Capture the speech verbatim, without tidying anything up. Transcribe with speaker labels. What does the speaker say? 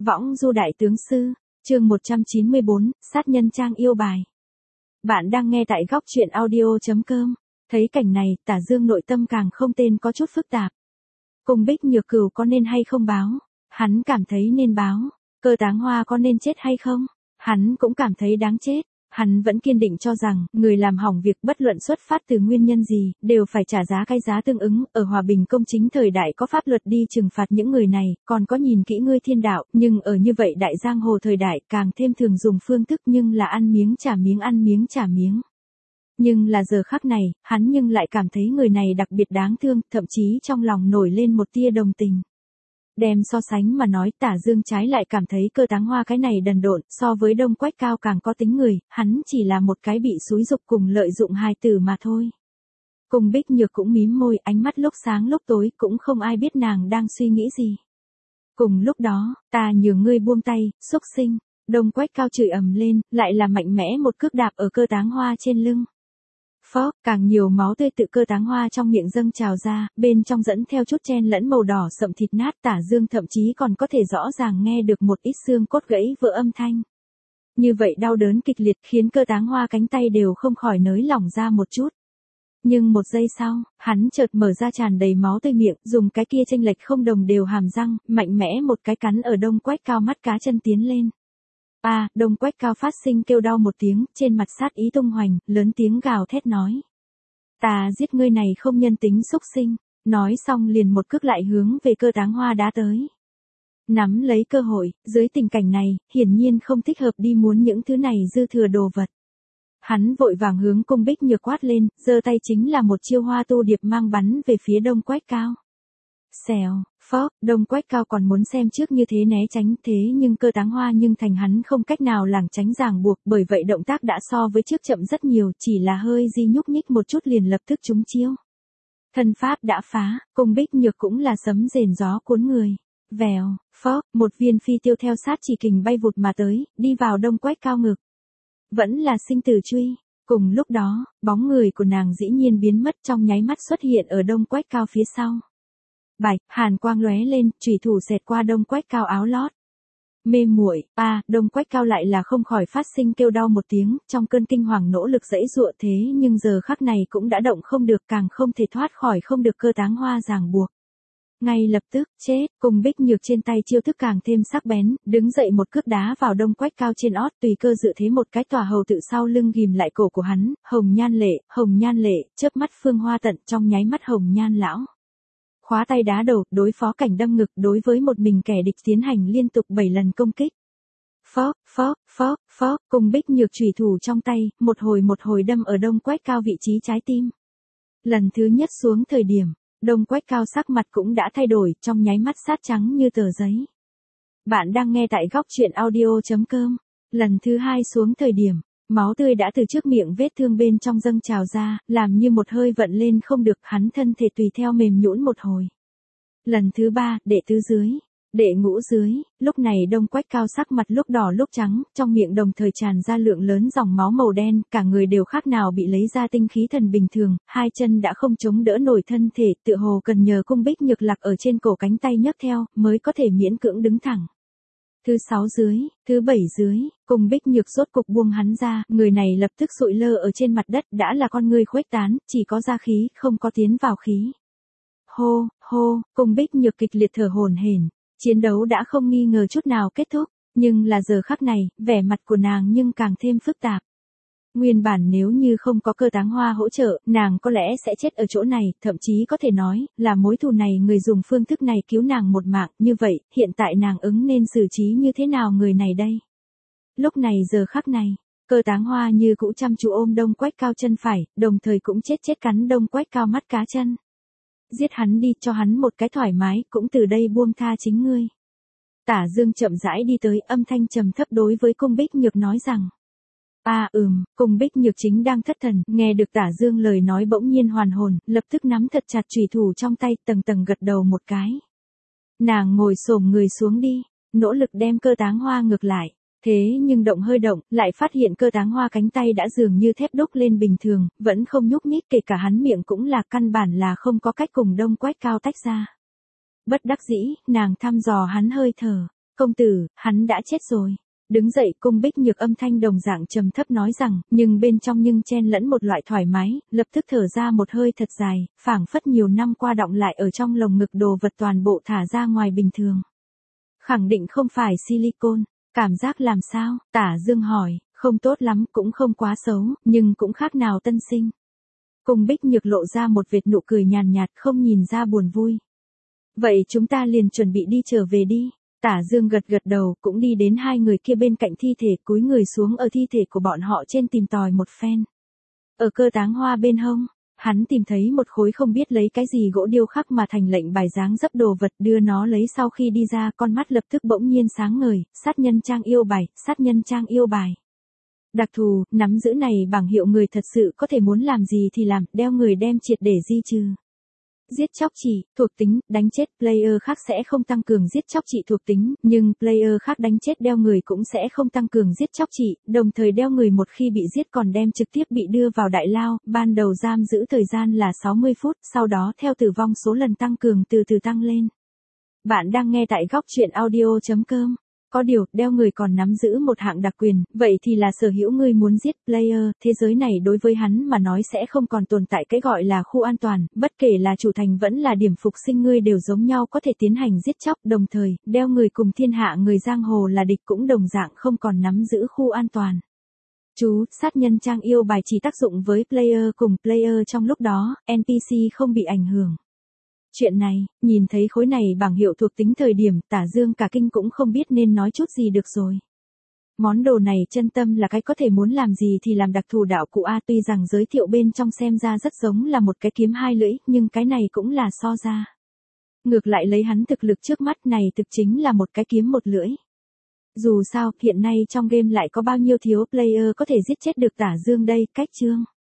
Speaker 1: Võng du đại tướng sư, chương một trăm chín mươi bốn, sát nhân trang yêu bài. Bạn đang nghe tại góc truyện audio.com. Thấy cảnh này, Tả Dương nội tâm càng không tên có chút phức tạp. Cùng Bích Nhược Cửu có nên hay không báo? Hắn cảm thấy nên báo. Cơ Táng Hoa có nên chết hay không? Hắn cũng cảm thấy đáng chết. Hắn vẫn kiên định cho rằng, người làm hỏng việc bất luận xuất phát từ nguyên nhân gì, đều phải trả giá cái giá tương ứng. Ở hòa bình công chính thời đại có pháp luật đi trừng phạt những người này, còn có nhìn kỹ ngươi thiên đạo, nhưng ở như vậy đại giang hồ thời đại càng thêm thường dùng phương thức nhưng là ăn miếng trả miếng ăn miếng trả miếng. Nhưng là giờ khắc này, hắn nhưng lại cảm thấy người này đặc biệt đáng thương, thậm chí trong lòng nổi lên một tia đồng tình. Đem so sánh mà nói, Tả Dương trái lại cảm thấy Cơ Táng Hoa cái này đần độn, so với Đông Quách Cao càng có tính người, hắn chỉ là một cái bị xúi dục cùng lợi dụng hài tử mà thôi. Cùng Bích Nhược cũng mím môi, ánh mắt lúc sáng lúc tối, cũng không ai biết nàng đang suy nghĩ gì. Cùng lúc đó, ta nhường ngươi buông tay, xúc sinh. Đông Quách Cao chửi ầm lên, lại là mạnh mẽ một cước đạp ở Cơ Táng Hoa trên lưng. Phó, càng nhiều máu tươi tự Cơ Táng Hoa trong miệng dâng trào ra, bên trong dẫn theo chút chen lẫn màu đỏ sậm thịt nát. Tả Dương thậm chí còn có thể rõ ràng nghe được một ít xương cốt gãy vỡ âm thanh. Như vậy đau đớn kịch liệt khiến Cơ Táng Hoa cánh tay đều không khỏi nới lỏng ra một chút. Nhưng một giây sau, hắn chợt mở ra tràn đầy máu tươi miệng, dùng cái kia chênh lệch không đồng đều hàm răng, mạnh mẽ một cái cắn ở Đông Quách Cao mắt cá chân tiến lên. A, à, Đông Quách Cao phát sinh kêu đau một tiếng, trên mặt sát ý tung hoành, lớn tiếng gào thét nói. Ta giết ngươi này không nhân tính xúc sinh, nói xong liền một cước lại hướng về Cơ Táng Hoa đá tới. Nắm lấy cơ hội, dưới tình cảnh này, hiển nhiên không thích hợp đi muốn những thứ này dư thừa đồ vật. Hắn vội vàng hướng Cung Bích Nhược quát lên, giơ tay chính là một chiêu hoa tu điệp mang bắn về phía Đông Quách Cao. Xèo, phó, Đông Quách Cao còn muốn xem trước như thế né tránh thế nhưng Cơ Táng Hoa nhưng thành hắn không cách nào lảng tránh ràng buộc, bởi vậy động tác đã so với trước chậm rất nhiều, chỉ là hơi di nhúc nhích một chút liền lập tức trúng chiêu. Thân pháp đã phá, Cung Bích Nhược cũng là sấm rền gió cuốn người. Vèo, phó, một viên phi tiêu theo sát chỉ kình bay vụt mà tới, đi vào Đông Quách Cao ngực. Vẫn là sinh tử truy. Cùng lúc đó, bóng người của nàng dĩ nhiên biến mất trong nháy mắt xuất hiện ở Đông Quách Cao phía sau. Bạch, hàn quang lóe lên, chủy thủ xẹt qua Đông Quách Cao áo lót. Mê muội, a, à, Đông Quách Cao lại là không khỏi phát sinh kêu đau một tiếng, trong cơn kinh hoàng nỗ lực giãy giụa thế nhưng giờ khắc này cũng đã động không được, càng không thể thoát khỏi không được Cơ Táng Hoa ràng buộc. Ngay lập tức, chết, Cùng Bích Nhược trên tay chiêu thức càng thêm sắc bén, đứng dậy một cước đá vào Đông Quách Cao trên ót, tùy cơ dự thế một cái tòa hầu tự sau lưng ghim lại cổ của hắn, hồng nhan lệ, hồng nhan lệ, chớp mắt phương hoa tận trong nháy mắt hồng nhan lão. Khóa tay đá đầu, đối phó cảnh đâm ngực đối với một mình kẻ địch tiến hành liên tục bảy lần công kích. Phó, phó, phó, phó, Cùng Bích Nhược chủy thủ trong tay, một hồi một hồi đâm ở Đông Quách Cao vị trí trái tim. Lần thứ nhất xuống thời điểm, Đông Quách Cao sắc mặt cũng đã thay đổi, trong nháy mắt sát trắng như tờ giấy. Bạn đang nghe tại góc truyện audio.com. Lần thứ hai xuống thời điểm, máu tươi đã từ trước miệng vết thương bên trong dâng trào ra, làm như một hơi vận lên không được, hắn thân thể tùy theo mềm nhũn một hồi. Lần thứ ba, đệ tứ dưới, đệ ngũ dưới, lúc này Đông Quách Cao sắc mặt lúc đỏ lúc trắng, trong miệng đồng thời tràn ra lượng lớn dòng máu màu đen, cả người đều khác nào bị lấy ra tinh khí thần bình thường, hai chân đã không chống đỡ nổi thân thể, tựa hồ cần nhờ Cung Bích Nhược lạc ở trên cổ cánh tay nhấc theo, mới có thể miễn cưỡng đứng thẳng. Thứ sáu dưới, thứ bảy dưới, Cung Bích Nhược rốt cục buông hắn ra, người này lập tức sụi lơ ở trên mặt đất, đã là con người khuếch tán, chỉ có ra khí, không có tiến vào khí. Hô, hô, Cung Bích Nhược kịch liệt thở hổn hển, chiến đấu đã không nghi ngờ chút nào kết thúc, nhưng là giờ khắc này, vẻ mặt của nàng nhưng càng thêm phức tạp. Nguyên bản nếu như không có Cơ Táng Hoa hỗ trợ, nàng có lẽ sẽ chết ở chỗ này, thậm chí có thể nói, là mối thù này người dùng phương thức này cứu nàng một mạng, như vậy, hiện tại nàng ứng nên xử trí như thế nào người này đây? Lúc này giờ khắc này, Cơ Táng Hoa như cũ chăm chú ôm Đông Quách Cao chân phải, đồng thời cũng chết chết cắn Đông Quách Cao mắt cá chân. Giết hắn đi, cho hắn một cái thoải mái, cũng từ đây buông tha chính ngươi. Tả Dương chậm rãi đi tới, âm thanh trầm thấp đối với Cung Bích Nhược nói rằng. A à, ừm, Cung Bích Nhược chính đang thất thần, nghe được Tả Dương lời nói bỗng nhiên hoàn hồn, lập tức nắm thật chặt chủy thủ trong tay, tầng tầng gật đầu một cái. Nàng ngồi xổm người xuống đi, nỗ lực đem Cơ Táng Hoa ngược lại. Thế nhưng động hơi động, lại phát hiện Cơ Táng Hoa cánh tay đã dường như thép đúc lên bình thường, vẫn không nhúc nhích, kể cả hắn miệng cũng là căn bản là không có cách cùng Đông Quách Cao tách ra. Bất đắc dĩ, nàng thăm dò hắn hơi thở, Công tử, hắn đã chết rồi. Đứng dậy Cung Bích Nhược âm thanh đồng dạng trầm thấp nói rằng, nhưng bên trong nhưng chen lẫn một loại thoải mái, lập tức thở ra một hơi thật dài, phảng phất nhiều năm qua đọng lại ở trong lồng ngực đồ vật toàn bộ thả ra ngoài bình thường. Khẳng định không phải silicone, cảm giác làm sao? Tả Dương hỏi, không tốt lắm, cũng không quá xấu, nhưng cũng khác nào tân sinh. Cung Bích Nhược lộ ra một vệt nụ cười nhàn nhạt không nhìn ra buồn vui. Vậy chúng ta liền chuẩn bị đi trở về đi. Tả Dương gật gật đầu, cũng đi đến hai người kia bên cạnh thi thể, cúi người xuống ở thi thể của bọn họ trên tìm tòi một phen. Ở cơ táng hoa bên hông, hắn tìm thấy một khối không biết lấy cái gì gỗ điêu khắc mà thành lệnh bài dáng dấp đồ vật, đưa nó lấy sau khi đi ra, con mắt lập tức bỗng nhiên sáng ngời, sát nhân trang yêu bài, sát nhân trang yêu bài. Đặc thù, nắm giữ này bảng hiệu người thật sự có thể muốn làm gì thì làm, đeo người đem triệt để di trừ. Giết chóc chỉ, thuộc tính, đánh chết player khác sẽ không tăng cường giết chóc trị thuộc tính, nhưng player khác đánh chết đeo người cũng sẽ không tăng cường giết chóc trị, đồng thời đeo người một khi bị giết còn đem trực tiếp bị đưa vào đại lao, ban đầu giam giữ thời gian là sáu mươi phút, sau đó theo tử vong số lần tăng cường từ từ tăng lên. Bạn đang nghe tại góc truyện audio chấm com. Có điều, đeo người còn nắm giữ một hạng đặc quyền, vậy thì là sở hữu người muốn giết player, thế giới này đối với hắn mà nói sẽ không còn tồn tại cái gọi là khu an toàn, bất kể là chủ thành vẫn là điểm phục sinh ngươi đều giống nhau có thể tiến hành giết chóc, đồng thời, đeo người cùng thiên hạ người giang hồ là địch cũng đồng dạng không còn nắm giữ khu an toàn. Chú, sát nhân trang yêu bài chỉ tác dụng với player cùng player trong lúc đó, en pê xê không bị ảnh hưởng. Chuyện này, nhìn thấy khối này bảng hiệu thuộc tính thời điểm, Tả Dương cả kinh cũng không biết nên nói chút gì được rồi. Món đồ này chân tâm là cái có thể muốn làm gì thì làm đặc thù đạo cụ A, tuy rằng giới thiệu bên trong xem ra rất giống là một cái kiếm hai lưỡi, nhưng cái này cũng là so ra. Ngược lại lấy hắn thực lực trước mắt này thực chính là một cái kiếm một lưỡi. Dù sao, hiện nay trong game lại có bao nhiêu thiếu player có thể giết chết được Tả Dương đây, cách chương.